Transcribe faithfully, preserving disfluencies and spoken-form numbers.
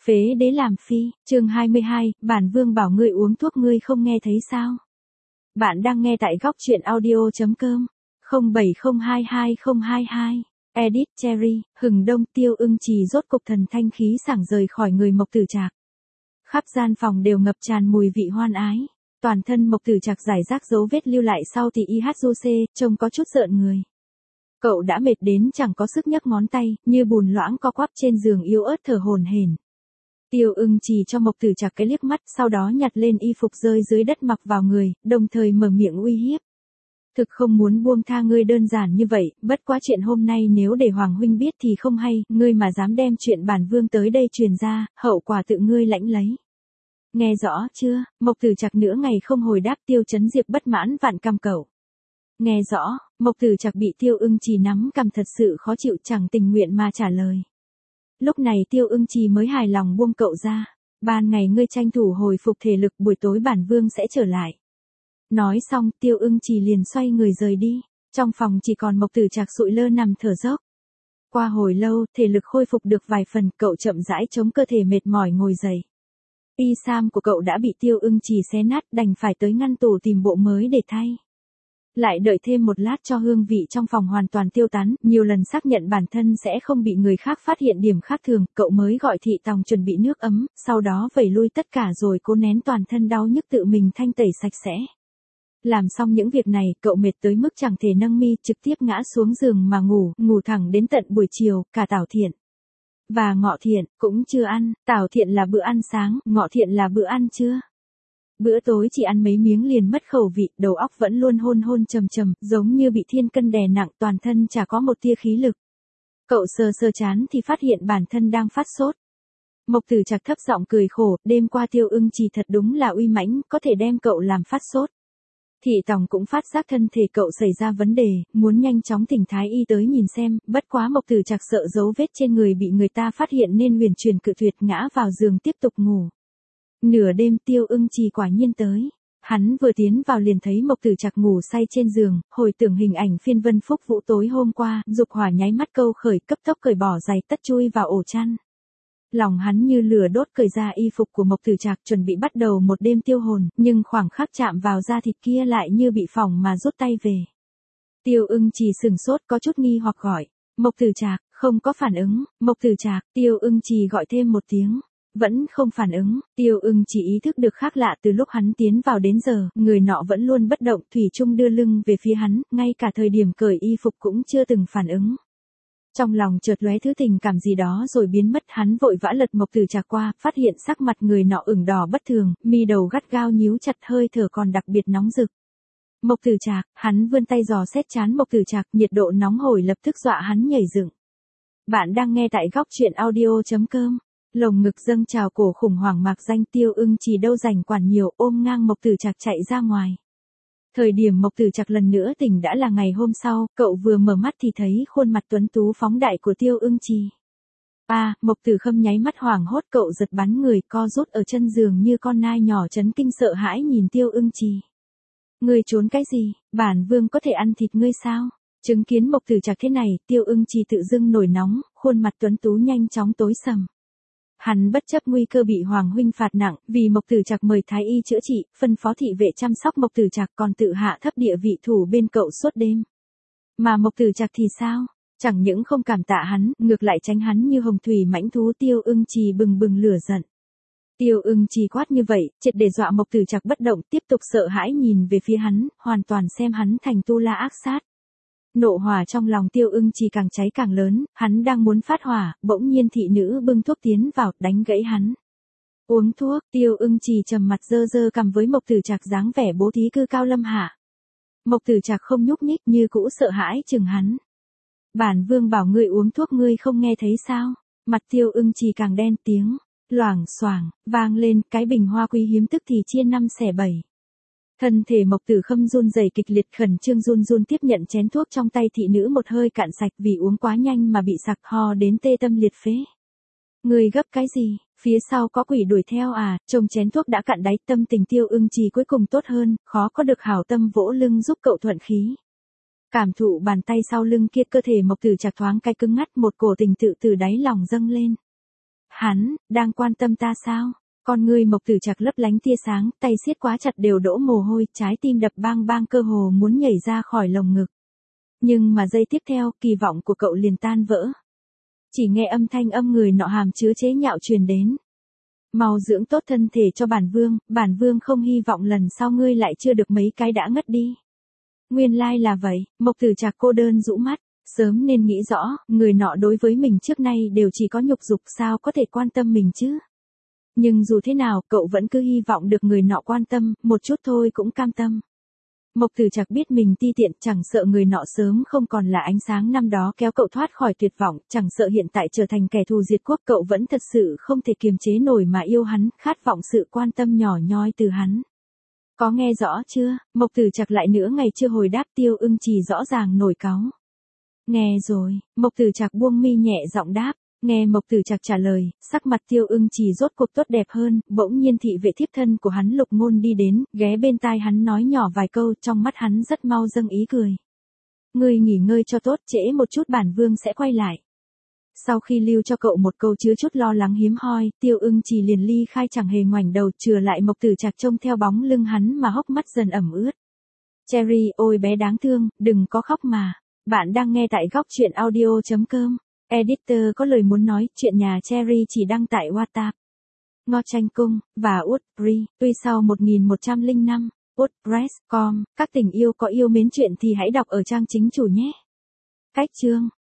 Phế đế làm phi, chương hai mươi hai, bản vương bảo ngươi uống thuốc ngươi không nghe thấy sao? Bạn đang nghe tại góc truyện audio chấm com, không bảy không hai hai không hai hai. Edit Cherry, hừng đông Tiêu Ưng Trì rốt cục thần thanh khí sảng rời khỏi người Mộc Tử Trạc. Khắp gian phòng đều ngập tràn mùi vị hoan ái. Toàn thân Mộc Tử Trạc rải rác dấu vết lưu lại sau thì i hát du xê, trông có chút rợn người. Cậu đã mệt đến chẳng có sức nhấc ngón tay, như bùn loãng co quắp trên giường yếu ớt thở hổn hển. Tiêu Ưng Trì cho Mộc Tử Trạc cái liếc mắt, sau đó nhặt lên y phục rơi dưới đất mặc vào người, đồng thời mở miệng uy hiếp. Thực không muốn buông tha ngươi đơn giản như vậy, bất quá chuyện hôm nay nếu để Hoàng huynh biết thì không hay, ngươi mà dám đem chuyện bản vương tới đây truyền ra, hậu quả tự ngươi lãnh lấy. Nghe rõ chưa? Mộc Tử Trạc nửa ngày không hồi đáp. Tiêu Chấn Diệp bất mãn vặn cằm cậu. Nghe rõ. Mộc Tử Trạc bị Tiêu Ưng Trì nắm cằm thật sự khó chịu, chẳng tình nguyện mà trả lời. Lúc này Tiêu Ưng Trì mới hài lòng buông cậu ra. Ban ngày ngươi tranh thủ hồi phục thể lực, buổi tối bản vương sẽ trở lại. Nói xong, Tiêu Ưng Trì liền xoay người rời đi. Trong phòng chỉ còn Mộc Tử Trạc sụi lơ nằm thở dốc. Qua hồi lâu, thể lực khôi phục được vài phần, cậu chậm rãi chống cơ thể mệt mỏi ngồi dậy. Y sam của cậu đã bị Tiêu Ưng Trì xé nát, đành phải tới ngăn tủ tìm bộ mới để thay. Lại đợi thêm một lát cho hương vị trong phòng hoàn toàn tiêu tán, nhiều lần xác nhận bản thân sẽ không bị người khác phát hiện điểm khác thường, cậu mới gọi thị tòng chuẩn bị nước ấm, sau đó vẩy lui tất cả rồi cố nén toàn thân đau nhức tự mình thanh tẩy sạch sẽ. Làm xong những việc này, cậu mệt tới mức chẳng thể nâng mi, trực tiếp ngã xuống giường mà ngủ, ngủ thẳng đến tận buổi chiều. Cả Tảo Thiện và Ngọ Thiện cũng chưa ăn. Tảo Thiện là bữa ăn sáng, Ngọ Thiện là bữa ăn trưa. Bữa tối chỉ ăn mấy miếng liền mất khẩu vị, đầu óc vẫn luôn hôn hôn trầm trầm, giống như bị thiên cân đè nặng, toàn thân chả có một tia khí lực. Cậu sờ sờ chán thì phát hiện bản thân đang phát sốt. Mộc Tử Trạc thấp giọng cười khổ, đêm qua Tiêu Ưng Trì thật đúng là uy mãnh, có thể đem cậu làm phát sốt. Thị tòng cũng phát giác thân thể cậu xảy ra vấn đề, muốn nhanh chóng thỉnh thái y tới nhìn xem, bất quá Mộc Tử Trạc sợ dấu vết trên người bị người ta phát hiện nên huyền truyền cự tuyệt, ngã vào giường tiếp tục ngủ. Nửa đêm Tiêu Ưng Trì quả nhiên tới. Hắn vừa tiến vào liền thấy Mộc Tử Trạc ngủ say trên giường, hồi tưởng hình ảnh phiên vân phúc vũ tối hôm qua, dục hỏa nháy mắt câu khởi, cấp tốc cởi bỏ giày tất chui vào ổ chăn. Lòng hắn như lửa đốt, cởi ra y phục của Mộc Tử Trạc chuẩn bị bắt đầu một đêm tiêu hồn, nhưng khoảng khắc chạm vào da thịt kia lại như bị phỏng mà rút tay về. Tiêu Ưng Trì sừng sốt, có chút nghi hoặc gọi, Mộc Tử Trạc, không có phản ứng. Mộc Tử Trạc. Tiêu Ưng Trì gọi thêm một tiếng, vẫn không phản ứng. Tiêu Ưng chỉ ý thức được khác lạ, từ lúc hắn tiến vào đến giờ, người nọ vẫn luôn bất động, thủy chung đưa lưng về phía hắn, ngay cả thời điểm cởi y phục cũng chưa từng phản ứng. Trong lòng chợt lóe thứ tình cảm gì đó rồi biến mất, hắn vội vã lật Mộc Tử Trạc qua, phát hiện sắc mặt người nọ ửng đỏ bất thường, mi đầu gắt gao nhíu chặt, hơi thở còn đặc biệt nóng rực. Mộc Tử Trạc. Hắn vươn tay dò xét trán Mộc Tử Trạc, nhiệt độ nóng hổi lập tức dọa hắn nhảy dựng. Bạn đang nghe tại góc truyện audio chấm com. Lồng ngực dâng trào, cổ khủng hoảng mạc danh. Tiêu Ưng Trì đâu rảnh quản nhiều, ôm ngang Mộc Tử Trạc chạy ra ngoài. Thời điểm Mộc Tử Trạc lần nữa tỉnh đã là ngày hôm sau, cậu vừa mở mắt thì thấy khuôn mặt tuấn tú phóng đại của Tiêu Ưng Trì. A, à, Mộc Tử Khâm nháy mắt hoảng hốt, cậu giật bắn người, co rút ở chân giường như con nai nhỏ, chấn kinh sợ hãi nhìn Tiêu Ưng Trì. Ngươi trốn cái gì? Bản vương có thể ăn thịt ngươi sao? Chứng kiến Mộc Tử Trạc thế này, Tiêu Ưng Trì tự dưng nổi nóng, khuôn mặt tuấn tú nhanh chóng tối sầm. Hắn bất chấp nguy cơ bị Hoàng huynh phạt nặng, vì Mộc Tử Trạc mời thái y chữa trị, phân phó thị vệ chăm sóc Mộc Tử Trạc, còn tự hạ thấp địa vị thủ bên cậu suốt đêm. Mà Mộc Tử Trạc thì sao? Chẳng những không cảm tạ hắn, ngược lại tránh hắn như hồng thủy mãnh thú. Tiêu Ưng Trì bừng bừng lửa giận. Tiêu Ưng Trì quát như vậy, triệt để dọa Mộc Tử Trạc bất động, tiếp tục sợ hãi nhìn về phía hắn, hoàn toàn xem hắn thành tu la ác sát. Nộ hỏa trong lòng Tiêu Ưng Trì càng cháy càng lớn, hắn đang muốn phát hỏa, bỗng nhiên thị nữ bưng thuốc tiến vào, đánh gãy hắn. Uống thuốc. Tiêu Ưng Trì trầm mặt dơ dơ cằm với Mộc Tử Trạc dáng vẻ bố thí cư cao lâm hạ. Mộc Tử Trạc không nhúc nhích, như cũ sợ hãi chừng hắn. Bản vương bảo ngươi uống thuốc ngươi không nghe thấy sao? Mặt Tiêu Ưng Trì càng đen, tiếng loảng xoảng vang lên, cái bình hoa quý hiếm tức thì chia năm xẻ bảy. Thân thể Mộc Tử Khâm run rẩy kịch liệt, khẩn trương run run tiếp nhận chén thuốc trong tay thị nữ, một hơi cạn sạch, vì uống quá nhanh mà bị sặc ho đến tê tâm liệt phế. Người gấp cái gì? Phía sau có quỷ đuổi theo à? Trông chén thuốc đã cạn đáy, tâm tình Tiêu Ưng Trì cuối cùng tốt hơn, khó có được hảo tâm vỗ lưng giúp cậu thuận khí. Cảm thụ bàn tay sau lưng kia, cơ thể Mộc Tử Trạc thoáng cái cứng ngắt, một cổ tình tự từ đáy lòng dâng lên. Hắn, đang quan tâm ta sao? Con ngươi Mộc Tử Trạc lấp lánh tia sáng, tay siết quá chặt đều đổ mồ hôi, trái tim đập bang bang cơ hồ muốn nhảy ra khỏi lồng ngực. Nhưng mà giây tiếp theo, kỳ vọng của cậu liền tan vỡ. Chỉ nghe âm thanh âm người nọ hàm chứa chế nhạo truyền đến. Mau dưỡng tốt thân thể cho bản vương, bản vương không hy vọng lần sau ngươi lại chưa được mấy cái đã ngất đi. Nguyên lai là vậy, Mộc Tử Trạc cô đơn rũ mắt, sớm nên nghĩ rõ, người nọ đối với mình trước nay đều chỉ có nhục dục sao có thể quan tâm mình chứ. Nhưng dù thế nào, cậu vẫn cứ hy vọng được người nọ quan tâm, một chút thôi cũng cam tâm. Mộc Tử Trạc biết mình ti tiện, chẳng sợ người nọ sớm không còn là ánh sáng năm đó kéo cậu thoát khỏi tuyệt vọng, chẳng sợ hiện tại trở thành kẻ thù diệt quốc, cậu vẫn thật sự không thể kiềm chế nổi mà yêu hắn, khát vọng sự quan tâm nhỏ nhoi từ hắn. Có nghe rõ chưa? Mộc Tử Trạc lại nữa ngày chưa hồi đáp. Tiêu Ưng Trì rõ ràng nổi cáu. Nghe rồi, Mộc Tử Trạc buông mi nhẹ giọng đáp. Nghe Mộc Tử Trạc trả lời, sắc mặt Tiêu Ưng Trì rốt cuộc tốt đẹp hơn, bỗng nhiên thị vệ thiếp thân của hắn Lục Ngôn đi đến, ghé bên tai hắn nói nhỏ vài câu, trong mắt hắn rất mau dâng ý cười. Ngươi nghỉ ngơi cho tốt, trễ một chút bản vương sẽ quay lại. Sau khi lưu cho cậu một câu chứa chút lo lắng hiếm hoi, Tiêu Ưng Trì liền ly khai chẳng hề ngoảnh đầu, chừa lại Mộc Tử Trạc trông theo bóng lưng hắn mà hốc mắt dần ẩm ướt. Cherry, ôi bé đáng thương, đừng có khóc mà. Bạn đang nghe tại góc truyện audio chấm com. Editor có lời muốn nói, chuyện nhà Cherry chỉ đăng tại WhatsApp. Ngo Tranh Cung, và Woodbury, tuy sau một nghìn một trăm lẻ năm, WordPress chấm com, các tình yêu có yêu mến chuyện thì hãy đọc ở trang chính chủ nhé. Cách chương